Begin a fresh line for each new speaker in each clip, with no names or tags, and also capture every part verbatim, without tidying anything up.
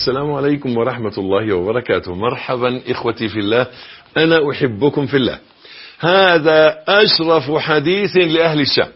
السلام عليكم ورحمة الله وبركاته. مرحبا إخوتي في الله، أنا أحبكم في الله. هذا أشرف حديث لأهل الشام،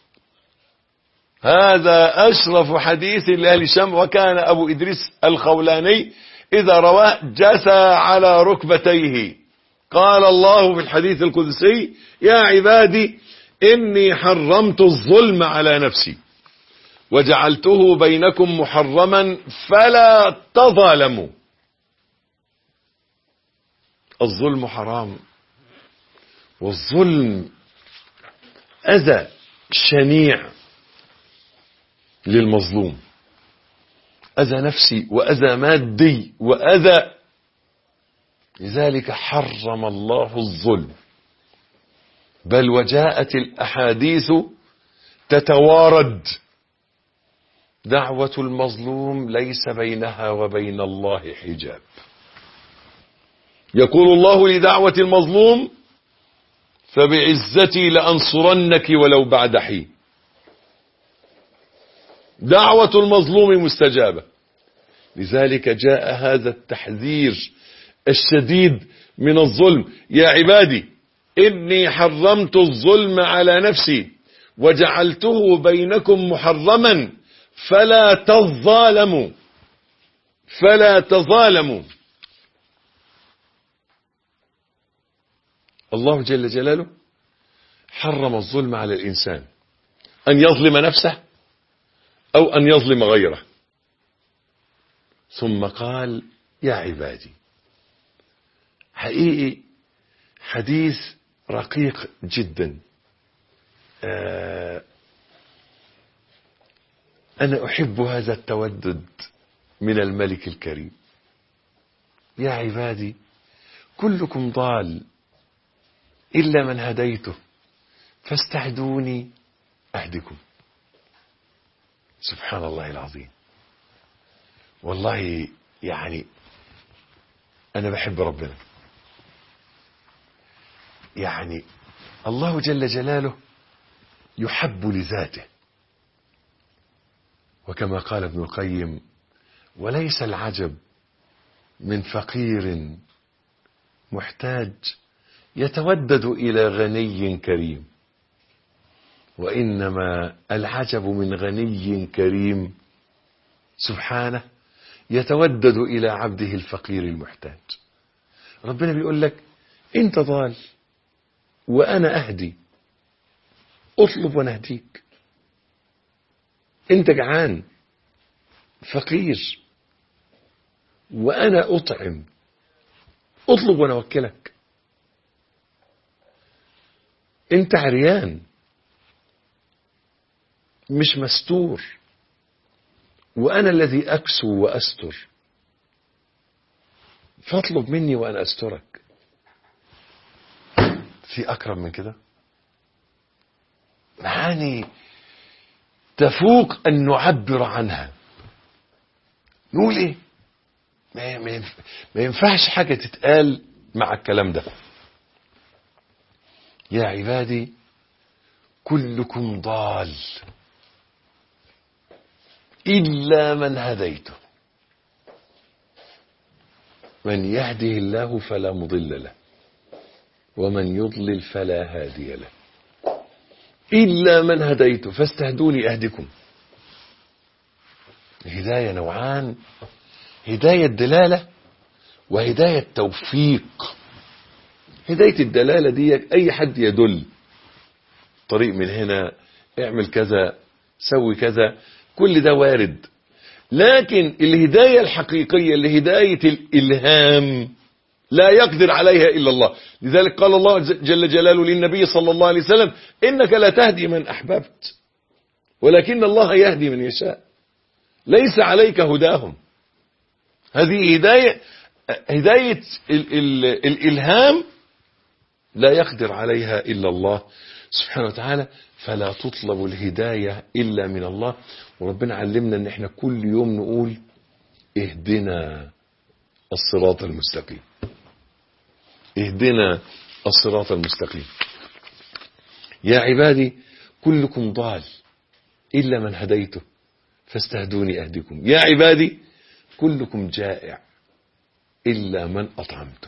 هذا أشرف حديث لأهل الشام. وكان أبو إدريس الخولاني إذا رواه جثى على ركبتيه. قال الله في الحديث القدسي: يا عبادي إني حرمت الظلم على نفسي وجعلته بينكم محرما فلا تظالموا. الظلم حرام، والظلم أذى شنيع للمظلوم، أذى نفسي وأذى مادي وأذى. لذلك حرم الله الظلم، بل وجاءت الأحاديث تتوارد: دعوة المظلوم ليس بينها وبين الله حجاب. يقول الله لدعوة المظلوم: فبعزتي لأنصرنك ولو بعد حين. دعوة المظلوم مستجابة. لذلك جاء هذا التحذير الشديد من الظلم: يا عبادي إني حرمت الظلم على نفسي وجعلته بينكم محرما فلا تظالموا، فلا تظالموا. الله جل جلاله حرم الظلم على الإنسان، أن يظلم نفسه أو أن يظلم غيره. ثم قال: يا عبادي. حقيقي حديث رقيق جدا. آه أنا أحب هذا التودد من الملك الكريم. يا عبادي كلكم ضال إلا من هديته فاستهدوني أهدكم. سبحان الله العظيم. والله يعني أنا بحب ربنا. يعني الله جل جلاله يحب لذاته، وكما قال ابن القيم: وليس العجب من فقير محتاج يتودد إلى غني كريم، وإنما العجب من غني كريم سبحانه يتودد إلى عبده الفقير المحتاج. ربنا بيقول لك: أنت ضال وأنا أهدي، أطلب وأنا أهديك. أنت جعان فقير وأنا أطعم، أطلب وأنا أوكلك. أنت عريان مش مستور وأنا الذي أكسو وأستر، فاطلب مني وأنا أسترك. في أكرم من كده؟ معاني تفوق أن نعبر عنها. نقول إيه؟ ما ينفعش حاجة تتقال مع الكلام ده. يا عبادي كلكم ضال إلا من هديته، من يهده الله فلا مضل له ومن يضلل فلا هادي له. إلا من هديته فاستهدوني أهدكم. الهداية نوعان: هداية دلالة وهداية توفيق. هداية الدلالة دي أي حد يدل طريق من هنا، اعمل كذا، سوي كذا، كل ده وارد. لكن الهداية الحقيقية اللي هداية الإلهام لا يقدر عليها إلا الله. لذلك قال الله جل جلاله للنبي صلى الله عليه وسلم: إنك لا تهدي من أحببت ولكن الله يهدي من يشاء، ليس عليك هداهم. هذه هداية هداية ال ال الإلهام لا يقدر عليها إلا الله سبحانه وتعالى. فلا تطلب الهداية إلا من الله. وربنا علمنا أن احنا كل يوم نقول: اهدنا الصراط المستقيم، اهدنا الصراط المستقيم. يا عبادي كلكم ضال إلا من هديته فاستهدوني أهدكم. يا عبادي كلكم جائع إلا من أطعمته.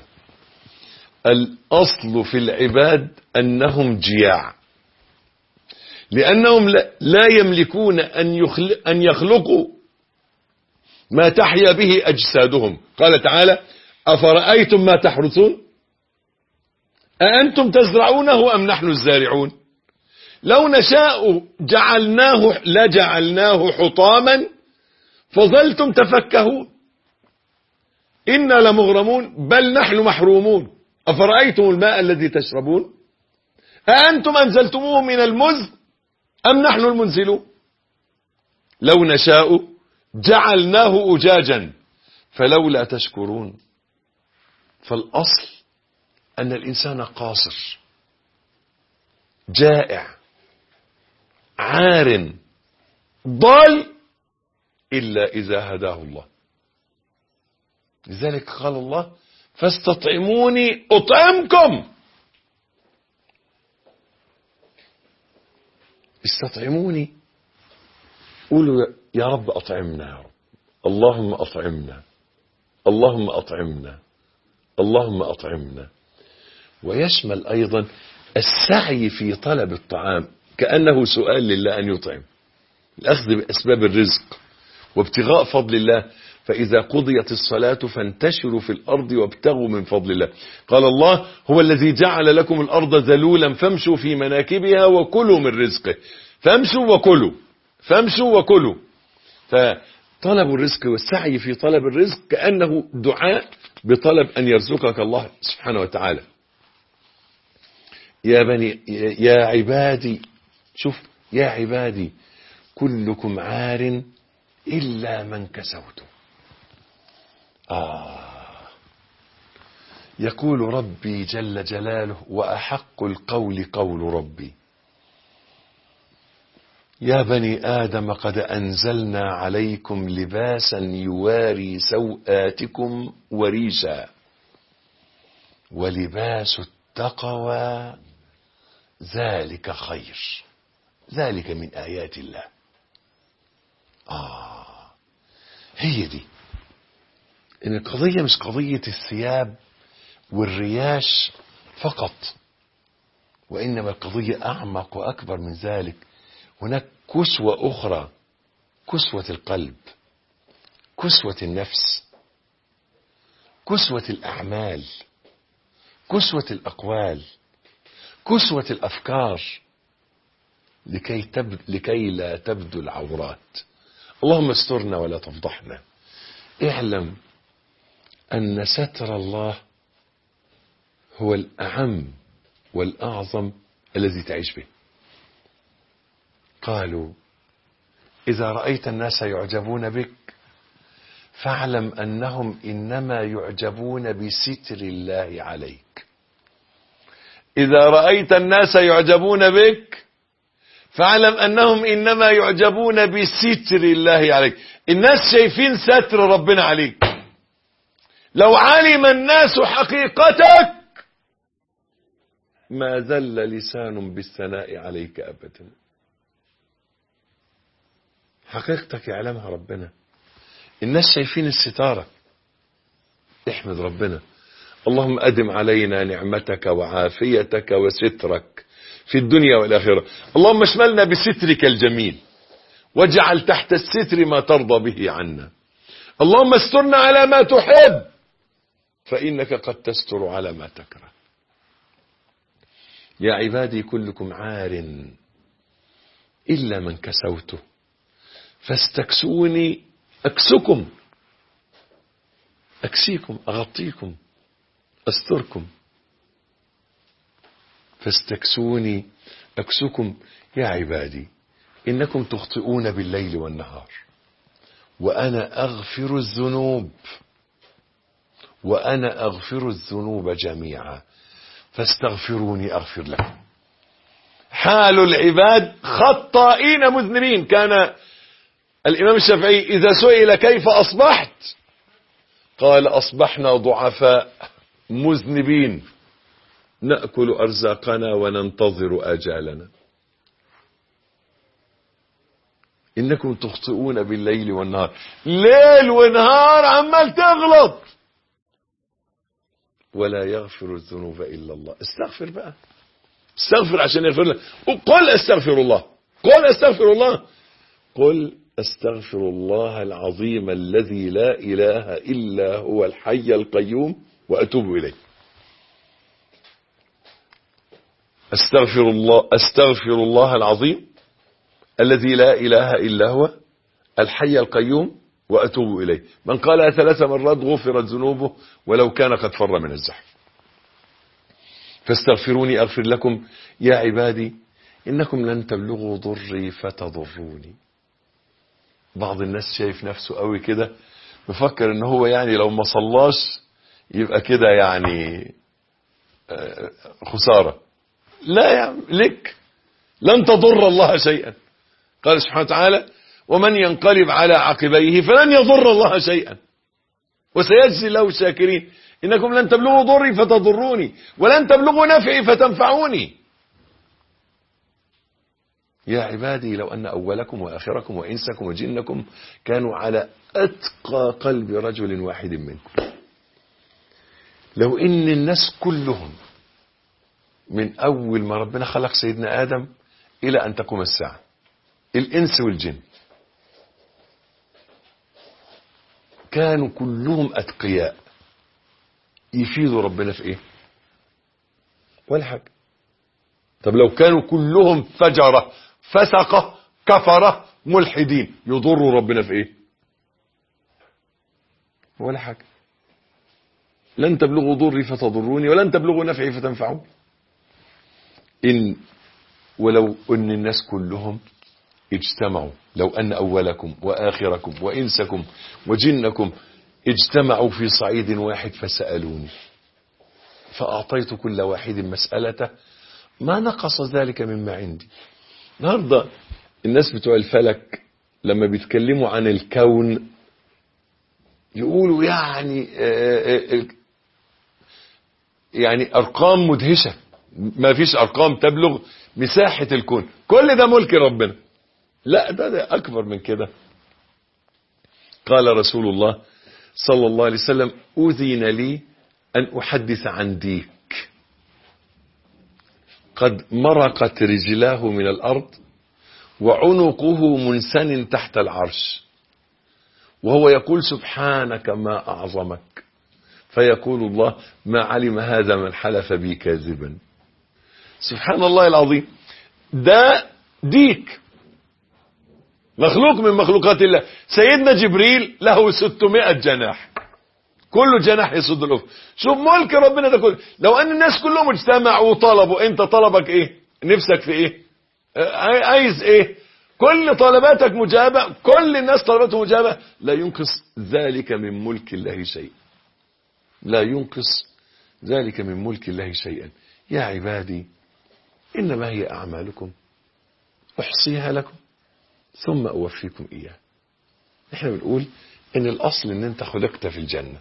الأصل في العباد أنهم جياع، لأنهم لا يملكون أن يخلقوا ما تحيا به أجسادهم. قال تعالى: أفرأيتم ما تحرثون أأنتم تزرعونه أم نحن الزارعون لو نشاء جعلناه لجعلناه حطاما فظلتم تفكهون إنا لمغرمون بل نحن محرومون أفرأيتم الماء الذي تشربون أأنتم أنزلتموه من المزن أم نحن المنزلون لو نشاء جعلناه أجاجا فلولا تشكرون. فالأصل أن الإنسان قاصر جائع عار ضال إلا إذا هداه الله. لذلك قال الله: فاستطعموني أطعمكم. استطعموني، قولوا يا رب أطعمنا، يا رب اللهم أطعمنا، اللهم أطعمنا، اللهم أطعمنا. ويشمل أيضا السعي في طلب الطعام كأنه سؤال لله أن يطعم، الأخذ بأسباب الرزق وابتغاء فضل الله. فإذا قضيت الصلاة فانتشروا في الأرض وابتغوا من فضل الله. قال الله: هو الذي جعل لكم الأرض ذلولا فامشوا في مناكبها وكلوا من رزقه. فامشوا وكلوا، فامشوا وكلوا. فطلب الرزق والسعي في طلب الرزق كأنه دعاء بطلب أن يرزقك الله سبحانه وتعالى. يا بني يا عبادي، شوف، يا عبادي كلكم عار إلا من كسوته. آه يقول ربي جل جلاله: وأحق القول قول ربي يا بني آدم قد أنزلنا عليكم لباسا يواري سوآتكم وريشا ولباس التقوى ذلك خير، ذلك من آيات الله. آه هي دي إن القضية مش قضية الثياب والرياش فقط، وإنما القضية أعمق وأكبر من ذلك. هناك كسوة أخرى، كسوة القلب، كسوة النفس، كسوة الأعمال، كسوة الأقوال، كسوة الأفكار، لكي, تبد لكي لا تبدو العورات. اللهم استرنا ولا تفضحنا. اعلم أن ستر الله هو الأعم والأعظم الذي تعيش به. قالوا: إذا رأيت الناس يعجبون بك فاعلم أنهم إنما يعجبون بستر الله عليك. إذا رأيت الناس يعجبون بك فاعلم أنهم إنما يعجبون بستر الله عليك. الناس شايفين ستر ربنا عليك. لو علم الناس حقيقتك ما ذل لسان بالثناء عليك أبدا. حقيقتك يعلمها ربنا. الناس شايفين الستارة. احمد ربنا. اللهم أدم علينا نعمتك وعافيتك وسترك في الدنيا والآخرة. اللهم اشملنا بسترك الجميل واجعل تحت الستر ما ترضى به عنا. اللهم استرنا على ما تحب فإنك قد تستر على ما تكره. يا عبادي كلكم عار إلا من كسوته فاستكسوني أكسكم، أكسيكم، أغطيكم، أستركم. فاستكسوني أكسكم. يا عبادي إنكم تخطئون بالليل والنهار وأنا أغفر الذنوب وأنا أغفر الذنوب جميعا فاستغفروني أغفر لكم. حال العباد خطائين مذنبين. كان الإمام الشافعي إذا سئل كيف أصبحت قال: أصبحنا ضعفاء مذنبين نأكل أرزاقنا وننتظر آجالنا. إنكم تخطئون بالليل والنهار. ليل ونهار عمال تغلط. ولا يغفر الذنوب إلا الله. استغفر بقى، استغفر عشان يغفر لك. قل استغفر الله، قل استغفر الله، قل استغفر الله العظيم الذي لا إله إلا هو الحي القيوم وأتوب إليه. استغفر الله، استغفر الله العظيم الذي لا إله إلا هو الحي القيوم وأتوب إليه. من قالها ثلاث مرات غفرت ذنوبه ولو كان قد فر من الزحف. فاستغفروني أغفر لكم يا عبادي إنكم لن تبلغوا ضري فتضروني. بعض الناس شايف نفسه قوي كده، بفكر ان هو يعني لو ما صلاش يبقى كده يعني خسارة. لا يا عم، لك لن تضر الله شيئا. قال سبحانه وتعالى ومن ينقلب على عقبيه فلن يضر الله شيئا وسيجزي الله الشاكرين. إنكم لن تبلغوا ضري فتضروني ولن تبلغوا نفعي فتنفعوني. يا عبادي لو أن أولكم وآخركم وإنسكم وجنكم كانوا على أتقى قلب رجل واحد منكم. لو إن الناس كلهم من أول ما ربنا خلق سيدنا آدم إلى أن تقوم الساعة، الإنس والجن، كانوا كلهم أتقياء، يفيدوا ربنا في إيه؟ ولا حاجة. طب لو كانوا كلهم فجرة فسقة كفرة ملحدين، يضروا ربنا في إيه؟ ولا حاجة. لن تبلغوا ضري فتضروني ولن تبلغوا نفعي فتنفعوني. إن ولو أن الناس كلهم اجتمعوا، لو أن أولكم وآخركم وإنسكم وجنكم اجتمعوا في صعيد واحد فسألوني فأعطيت كل واحد مسألته ما نقص ذلك مما عندي. النهارده الناس بتوع الفلك لما بيتكلموا عن الكون يقولوا يعني يعني أرقام مدهشة، ما فيش أرقام تبلغ مساحة الكون، كل ده ملك ربنا. لا، ده, ده أكبر من كده. قال رسول الله صلى الله عليه وسلم أذن لي أن أحدث عن ديك قد مرقت رجلاه من الأرض وعنقه منسن تحت العرش وهو يقول سبحانك ما أعظمك، فيقول الله ما علم هذا من حلف بي كاذبا. سبحان الله العظيم. ده ديك مخلوق من مخلوقات الله. سيدنا جبريل له ستمائة جناح، كل جناح يصد الأفق. شوف ملك ربنا ده كله. لو أن الناس كلهم اجتمعوا وطلبوا، أنت طلبك إيه؟ نفسك في إيه؟ عايز إيه؟ كل طلباتك مجابة، كل الناس طلباتهم مجابة. لا ينقص ذلك من ملك الله شيء، لا ينقص ذلك من ملك الله شيئا. يا عبادي إنما هي أعمالكم أحصيها لكم ثم أوفيكم إياه. إحنا بنقول إن الأصل إن أنت خلقت في الجنة،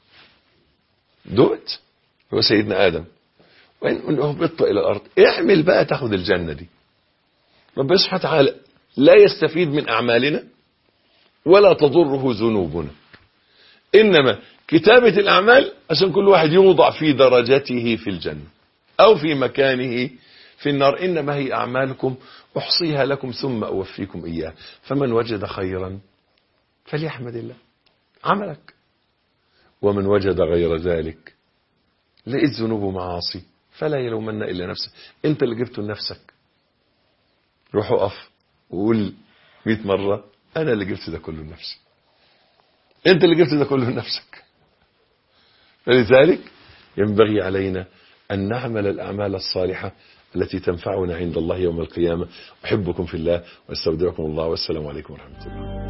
دقت هو سيدنا آدم وإن أهبطت إلى الأرض، اعمل بقى تاخد الجنة دي. ربنا سبحانه وتعالى لا يستفيد من أعمالنا ولا تضره ذنوبنا، إنما كتابة الأعمال عشان كل واحد يوضع في درجته في الجنة أو في مكانه في النار. إنما هي أعمالكم أحصيها لكم ثم أوفيكم إياه. فمن وجد خيرا فليحمد الله عملك، ومن وجد غير ذلك لقيت ذنوب ومعاصي فلا يلومن إلا نفسه. أنت اللي جبته لنفسك. روح اقف وقول مئة مرة أنا اللي جبت ده كله لنفسي، أنت اللي جبت ده كله لنفسك. فلذلك ينبغي علينا أن نعمل الأعمال الصالحة التي تنفعنا عند الله يوم القيامة. أحبكم في الله واستودعكم الله، والسلام عليكم ورحمة الله.